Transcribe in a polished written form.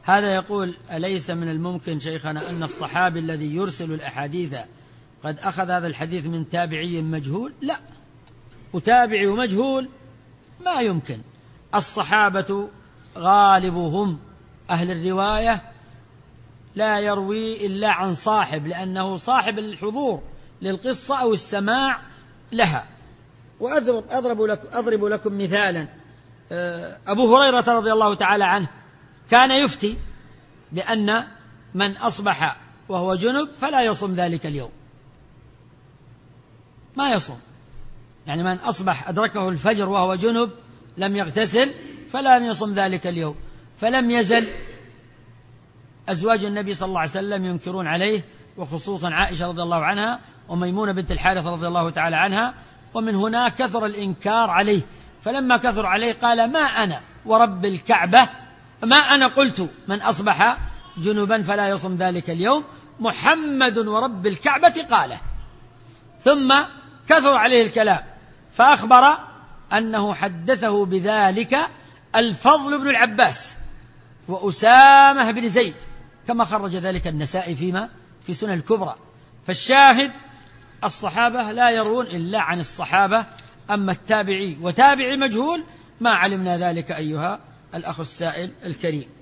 هذا يقول: أليس من الممكن شيخنا أن الصحابي الذي يرسل الأحاديث قد أخذ هذا الحديث من تابعي مجهول؟ لا، وتابعي ومجهول ما يمكن. الصحابة غالبهم أهل الرواية لا يروي إلا عن صاحب، لأنه صاحب الحضور للقصة أو السماع لها. وأضرب لكم مثالا: أبو هريرة رضي الله تعالى عنه كان يفتي بأن من أصبح وهو جنب فلا يصوم ذلك اليوم، ما يصوم، يعني من أصبح أدركه الفجر وهو جنب لم يغتسل فلا يصوم ذلك اليوم. فلم يزل أزواج النبي صلى الله عليه وسلم ينكرون عليه، وخصوصا عائشة رضي الله عنها وميمونة بنت الحارث رضي الله تعالى عنها، ومن هنا كثر الإنكار عليه. فلما كثر عليه قال: ما أنا ورب الكعبة ما أنا قلت من أصبح جنبا فلا يصوم ذلك اليوم، محمد ورب الكعبة قاله. ثم كثر عليه الكلام، فأخبر أنه حدثه بذلك الفضل بن العباس وأسامة بن زيد، كما خرج ذلك النسائي في سنن الكبرى. فالشاهد: الصحابة لا يروون إلا عن الصحابة. أما التابعي وتابعي مجهول ما علمنا ذلك أيها الأخ السائل الكريم.